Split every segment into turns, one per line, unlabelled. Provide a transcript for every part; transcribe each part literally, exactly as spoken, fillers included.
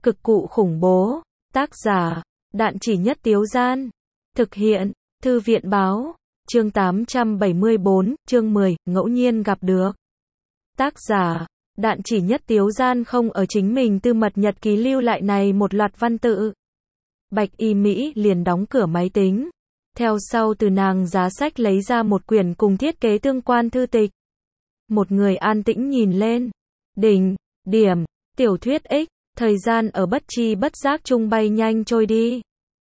Cực cụ khủng bố. Tác giả, Đạn Chỉ Nhất Tiếu Gian. Thực hiện, Thư viện Báo. Chương tám trăm bảy mươi bốn, chương mười, ngẫu nhiên gặp được. Tác giả, Đạn Chỉ Nhất Tiếu Gian không ở chính mình tư mật nhật ký lưu lại này một loạt văn tự. Bạch Y Mỹ liền đóng cửa máy tính. Theo sau từ nàng giá sách lấy ra một quyển cùng thiết kế tương quan thư tịch. Một người an tĩnh nhìn lên. Đỉnh, điểm, tiểu thuyết X, thời gian ở bất tri bất giác chung bay nhanh trôi đi.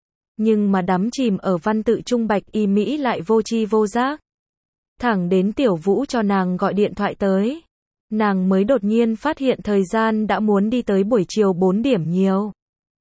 Nhưng mà đắm chìm ở văn tự trung Bạch Y Mỹ lại vô tri vô giác. Thẳng đến Tiểu Vũ cho nàng gọi điện thoại tới. Nàng mới đột nhiên phát hiện thời gian đã muốn đi tới buổi chiều bốn điểm nhiều.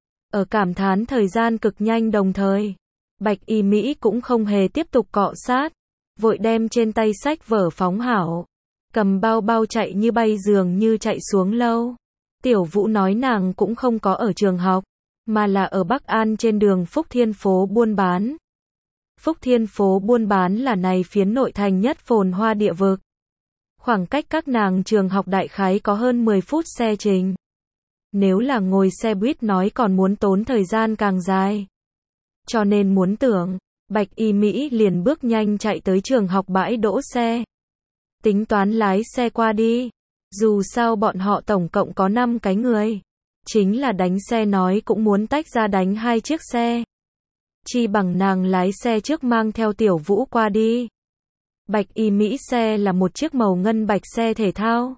Ở cảm thán thời gian cực nhanh đồng thời. Bạch Y Mỹ cũng không hề tiếp tục cọ sát. Vội đem trên tay sách vở phóng hảo. Cầm bao bao chạy như bay dường như chạy xuống lâu. Tiểu Vũ nói nàng cũng không có ở trường học, mà là ở Bắc An trên đường Phúc Thiên phố buôn bán. Phúc Thiên phố buôn bán là này phiến nội thành nhất phồn hoa địa vực. Khoảng cách các nàng trường học đại khái có hơn mười phút xe trình. Nếu là ngồi xe buýt nói còn muốn tốn thời gian càng dài. Cho nên muốn tưởng, Bạch Y Mỹ liền bước nhanh chạy tới trường học bãi đỗ xe. Tính toán lái xe qua đi. Dù sao bọn họ tổng cộng có năm cái người. Chính là đánh xe nói cũng muốn tách ra đánh hai chiếc xe. Chi bằng nàng lái xe trước mang theo Tiểu Vũ qua đi. Bạch Y Mỹ xe là một chiếc màu ngân bạch xe thể thao.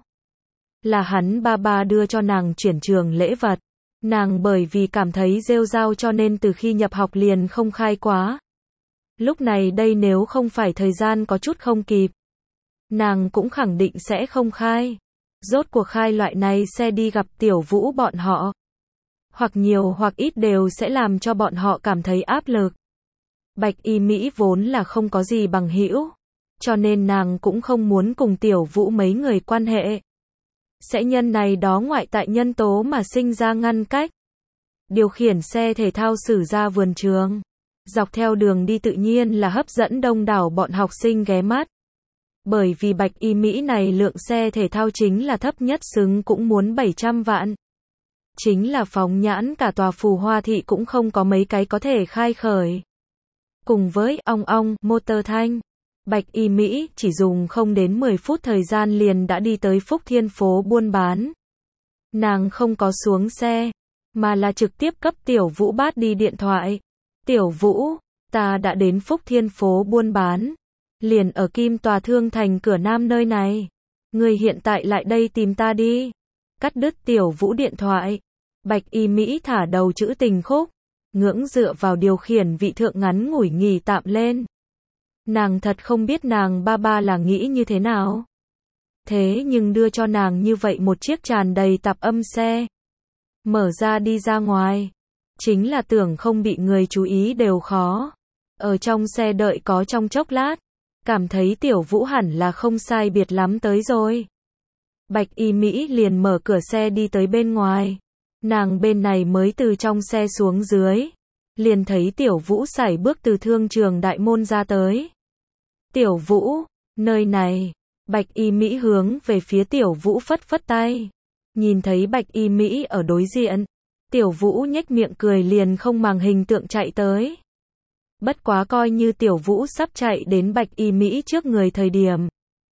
Là hắn ba ba đưa cho nàng chuyển trường lễ vật. Nàng bởi vì cảm thấy rêu rao cho nên từ khi nhập học liền không khai quá. Lúc này đây nếu không phải thời gian có chút không kịp, nàng cũng khẳng định sẽ không khai. Rốt cuộc khai loại này xe đi gặp Tiểu Vũ bọn họ. Hoặc nhiều hoặc ít đều sẽ làm cho bọn họ cảm thấy áp lực. Bạch Y Mỹ vốn là không có gì bằng hữu. Cho nên nàng cũng không muốn cùng Tiểu Vũ mấy người quan hệ. Sẽ nhân này đó ngoại tại nhân tố mà sinh ra ngăn cách. Điều khiển xe thể thao xử ra vườn trường. Dọc theo đường đi tự nhiên là hấp dẫn đông đảo bọn học sinh ghé mắt. Bởi vì Bạch Y Mỹ này lượng xe thể thao chính là thấp nhất xứng cũng muốn bảy trăm vạn. Chính là phóng nhãn cả tòa Phù Hoa thị cũng không có mấy cái có thể khai khởi. Cùng với ong ong motor thanh, Bạch Y Mỹ chỉ dùng không đến mười phút thời gian liền đã đi tới Phúc Thiên phố buôn bán. Nàng không có xuống xe, mà là trực tiếp cấp Tiểu Vũ bắt đi điện thoại. Tiểu Vũ, ta đã đến Phúc Thiên phố buôn bán. Liền ở Kim Tòa Thương Thành cửa Nam nơi này. Người hiện tại lại đây tìm ta đi. Cắt đứt Tiểu Vũ điện thoại. Bạch Y Mỹ thả đầu chữ tình khúc. Ngưỡng dựa vào điều khiển vị thượng ngắn ngủi nghỉ tạm lên. Nàng thật không biết nàng ba ba là nghĩ như thế nào. Thế nhưng đưa cho nàng như vậy một chiếc tràn đầy tạp âm xe. Mở ra đi ra ngoài. Chính là tưởng không bị người chú ý đều khó. Ở trong xe đợi có trong chốc lát. Cảm thấy Tiểu Vũ hẳn là không sai biệt lắm tới rồi. Bạch Y Mỹ liền mở cửa xe đi tới bên ngoài. Nàng bên này mới từ trong xe xuống dưới. Liền thấy Tiểu Vũ sải bước từ thương trường đại môn ra tới. Tiểu Vũ, nơi này. Bạch Y Mỹ hướng về phía Tiểu Vũ phất phất tay. Nhìn thấy Bạch Y Mỹ ở đối diện. Tiểu Vũ nhếch miệng cười liền không màng hình tượng chạy tới. Bất quá coi như Tiểu Vũ sắp chạy đến Bạch Y Mỹ trước người thời điểm.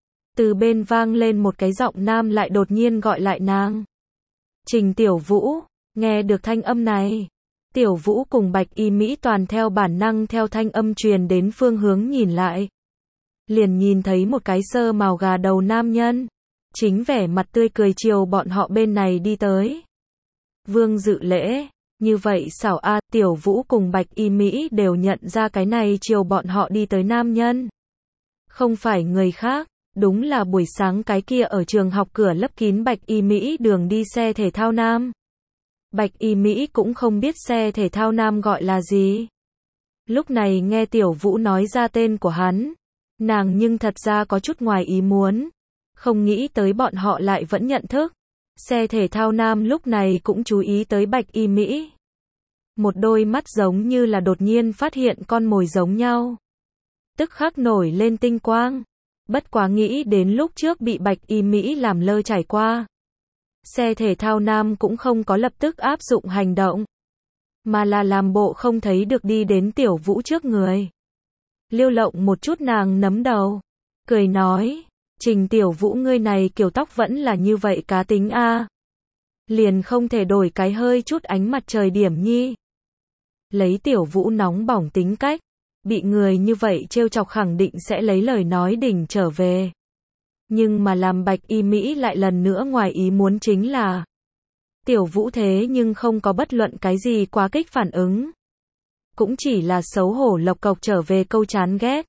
Từ bên vang lên một cái giọng nam lại đột nhiên gọi lại nàng. Trình Tiểu Vũ, nghe được thanh âm này. Tiểu Vũ cùng Bạch Y Mỹ toàn theo bản năng theo thanh âm truyền đến phương hướng nhìn lại. Liền nhìn thấy một cái sơ màu gà đầu nam nhân. Chính vẻ mặt tươi cười chiều bọn họ bên này đi tới. Vương Dự Lễ. Như vậy xảo a, Tiểu Vũ cùng Bạch Y Mỹ đều nhận ra cái này chiều bọn họ đi tới nam nhân. Không phải người khác, đúng là buổi sáng cái kia ở trường học cửa lấp kín Bạch Y Mỹ đường đi xe thể thao nam. Bạch Y Mỹ cũng không biết xe thể thao nam gọi là gì. Lúc này nghe Tiểu Vũ nói ra tên của hắn, nàng nhưng thật ra có chút ngoài ý muốn. Không nghĩ tới bọn họ lại vẫn nhận thức. Xe thể thao nam lúc này cũng chú ý tới Bạch Y Mỹ. Một đôi mắt giống như là đột nhiên phát hiện con mồi giống nhau. Tức khắc nổi lên tinh quang. Bất quá nghĩ đến lúc trước bị Bạch Y Mỹ làm lơ trải qua. Xe thể thao nam cũng không có lập tức áp dụng hành động, mà là làm bộ không thấy được đi đến Tiểu Vũ trước người. Liêu Lộng một chút nàng nấm đầu, cười nói, Trình Tiểu Vũ ngươi này kiểu tóc vẫn là như vậy cá tính a, liền không thể đổi cái hơi chút ánh mặt trời điểm nhi. Lấy Tiểu Vũ nóng bỏng tính cách, bị người như vậy trêu chọc khẳng định sẽ lấy lời nói đỉnh trở về. Nhưng mà làm Bạch Y Mỹ lại lần nữa ngoài ý muốn chính là Tiểu Vũ thế nhưng không có bất luận cái gì quá kích phản ứng. Cũng chỉ là xấu hổ lộc cộc trở về câu chán ghét.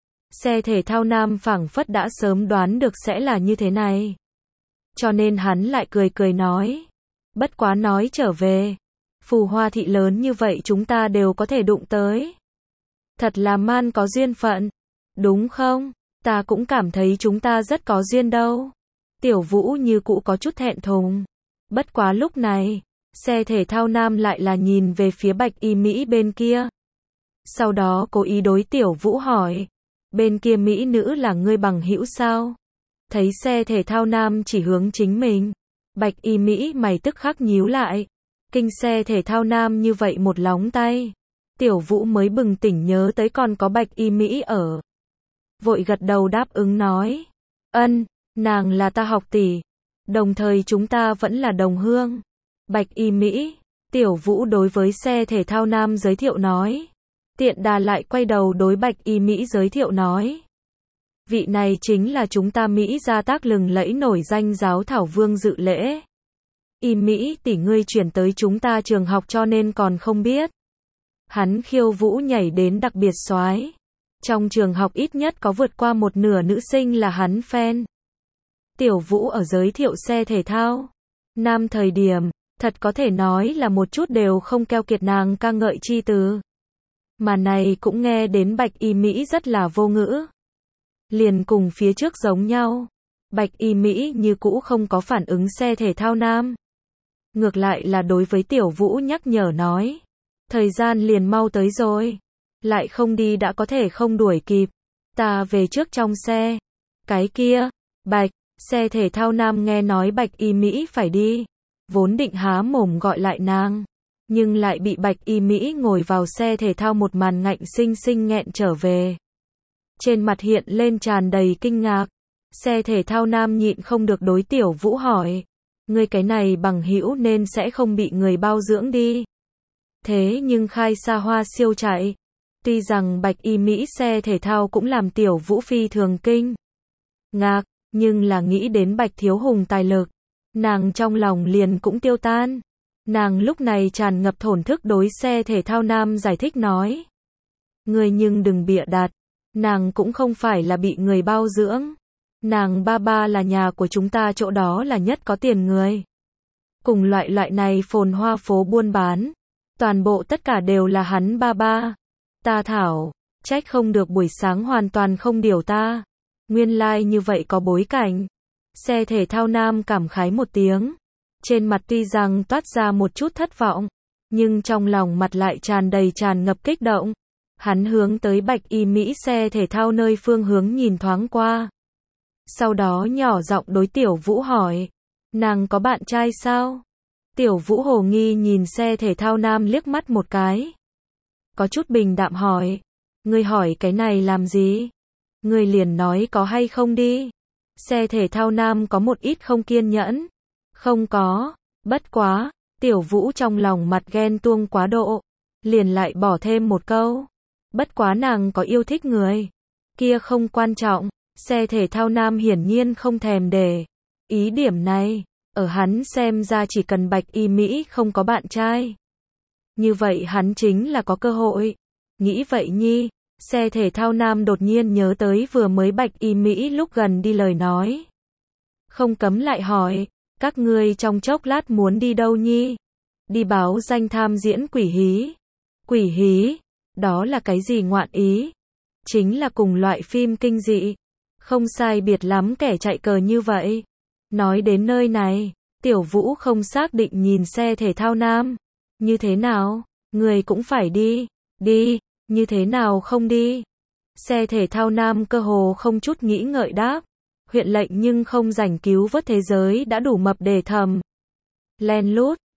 Xe thể thao nam phảng phất đã sớm đoán được sẽ là như thế này. Cho nên hắn lại cười cười nói. Bất quá nói trở về. Phù Hoa thị lớn như vậy chúng ta đều có thể đụng tới. Thật là man có duyên phận. Đúng không? Ta cũng cảm thấy chúng ta rất có duyên đâu. Tiểu Vũ như cũ có chút thẹn thùng. Bất quá lúc này, xe thể thao nam lại là nhìn về phía Bạch Y Mỹ bên kia. Sau đó cố ý đối Tiểu Vũ hỏi. Bên kia Mỹ nữ là ngươi bằng hữu sao? Thấy xe thể thao nam chỉ hướng chính mình. Bạch Y Mỹ mày tức khắc nhíu lại. Kinh xe thể thao nam như vậy một lóng tay. Tiểu Vũ mới bừng tỉnh nhớ tới còn có Bạch Y Mỹ ở. Vội gật đầu đáp ứng nói. Ân, nàng là ta học tỷ. Đồng thời chúng ta vẫn là đồng hương. Bạch Y Mỹ, Tiểu Vũ đối với xe thể thao nam giới thiệu nói. Tiện đà lại quay đầu đối Bạch Y Mỹ giới thiệu nói. Vị này chính là chúng ta Mỹ gia tác lừng lẫy nổi danh giáo thảo vương dự lễ. Y Mỹ tỷ ngươi chuyển tới chúng ta trường học cho nên còn không biết. Hắn khiêu vũ nhảy đến đặc biệt soái. Trong trường học ít nhất có vượt qua một nửa nữ sinh là hắn fan. Tiểu Vũ ở giới thiệu xe thể thao nam thời điểm, thật có thể nói là một chút đều không keo kiệt nàng ca ngợi chi từ. Mà này cũng nghe đến Bạch Y Mỹ rất là vô ngữ. Liền cùng phía trước giống nhau. Bạch Y Mỹ như cũ không có phản ứng xe thể thao nam. Ngược lại là đối với Tiểu Vũ nhắc nhở nói. Thời gian liền mau tới rồi. Lại không đi đã có thể không đuổi kịp. Ta về trước trong xe. Cái kia, Bạch, xe thể thao nam nghe nói Bạch Y Mỹ phải đi. Vốn định há mồm gọi lại nàng. Nhưng lại bị Bạch Y Mỹ ngồi vào xe thể thao một màn ngạnh sinh sinh nghẹn trở về. Trên mặt hiện lên tràn đầy kinh ngạc. Xe thể thao nam nhịn không được đối Tiểu Vũ hỏi. Ngươi cái này bằng hữu nên sẽ không bị người bao dưỡng đi. Thế nhưng khai xa hoa siêu chạy. Tuy rằng Bạch Y Mỹ xe thể thao cũng làm Tiểu Vũ phi thường kinh ngạc, nhưng là nghĩ đến Bạch Thiếu Hùng tài lực. Nàng trong lòng liền cũng tiêu tan. Nàng lúc này tràn ngập thổn thức đối xe thể thao nam giải thích nói. Người nhưng đừng bịa đặt. Nàng cũng không phải là bị người bao dưỡng. Nàng ba ba là nhà của chúng ta chỗ đó là nhất có tiền người. Cùng loại loại này phồn hoa phố buôn bán. Toàn bộ tất cả đều là hắn ba ba. Ta thảo, trách không được buổi sáng hoàn toàn không điều ta. Nguyên lai like như vậy có bối cảnh. Xe thể thao nam cảm khái một tiếng. Trên mặt tuy rằng toát ra một chút thất vọng. Nhưng trong lòng mặt lại tràn đầy tràn ngập kích động. Hắn hướng tới Bạch Y Mỹ xe thể thao nơi phương hướng nhìn thoáng qua. Sau đó nhỏ giọng đối Tiểu Vũ hỏi. Nàng có bạn trai sao? Tiểu Vũ hồ nghi nhìn xe thể thao nam liếc mắt một cái. Có chút bình đạm hỏi. Ngươi hỏi cái này làm gì? Ngươi liền nói có hay không đi. Xe thể thao nam có một ít không kiên nhẫn. Không có. Bất quá. Tiểu Vũ trong lòng mặt ghen tuông quá độ. Liền lại bỏ thêm một câu. Bất quá nàng có yêu thích người. Kia không quan trọng. Xe thể thao nam hiển nhiên không thèm để ý điểm này. Ở hắn xem ra chỉ cần Bạch Y Mỹ không có bạn trai. Như vậy hắn chính là có cơ hội. Nghĩ vậy nhi. Xe thể thao nam đột nhiên nhớ tới vừa mới Bạch Y Mỹ lúc gần đi lời nói. Không cấm lại hỏi. Các ngươi trong chốc lát muốn đi đâu nhi? Đi báo danh tham diễn quỷ hí. Quỷ hí? Đó là cái gì ngoạn ý? Chính là cùng loại phim kinh dị. Không sai biệt lắm kẻ chạy cờ như vậy. Nói đến nơi này, Tiểu Vũ không xác định nhìn xe thể thao nam. Như thế nào? Người cũng phải đi. Đi, như thế nào không đi? Xe thể thao nam cơ hồ không chút nghĩ ngợi đáp. huyện lệnh nhưng không rảnh cứu vớt thế giới đã đủ mập để thầm. Len lút.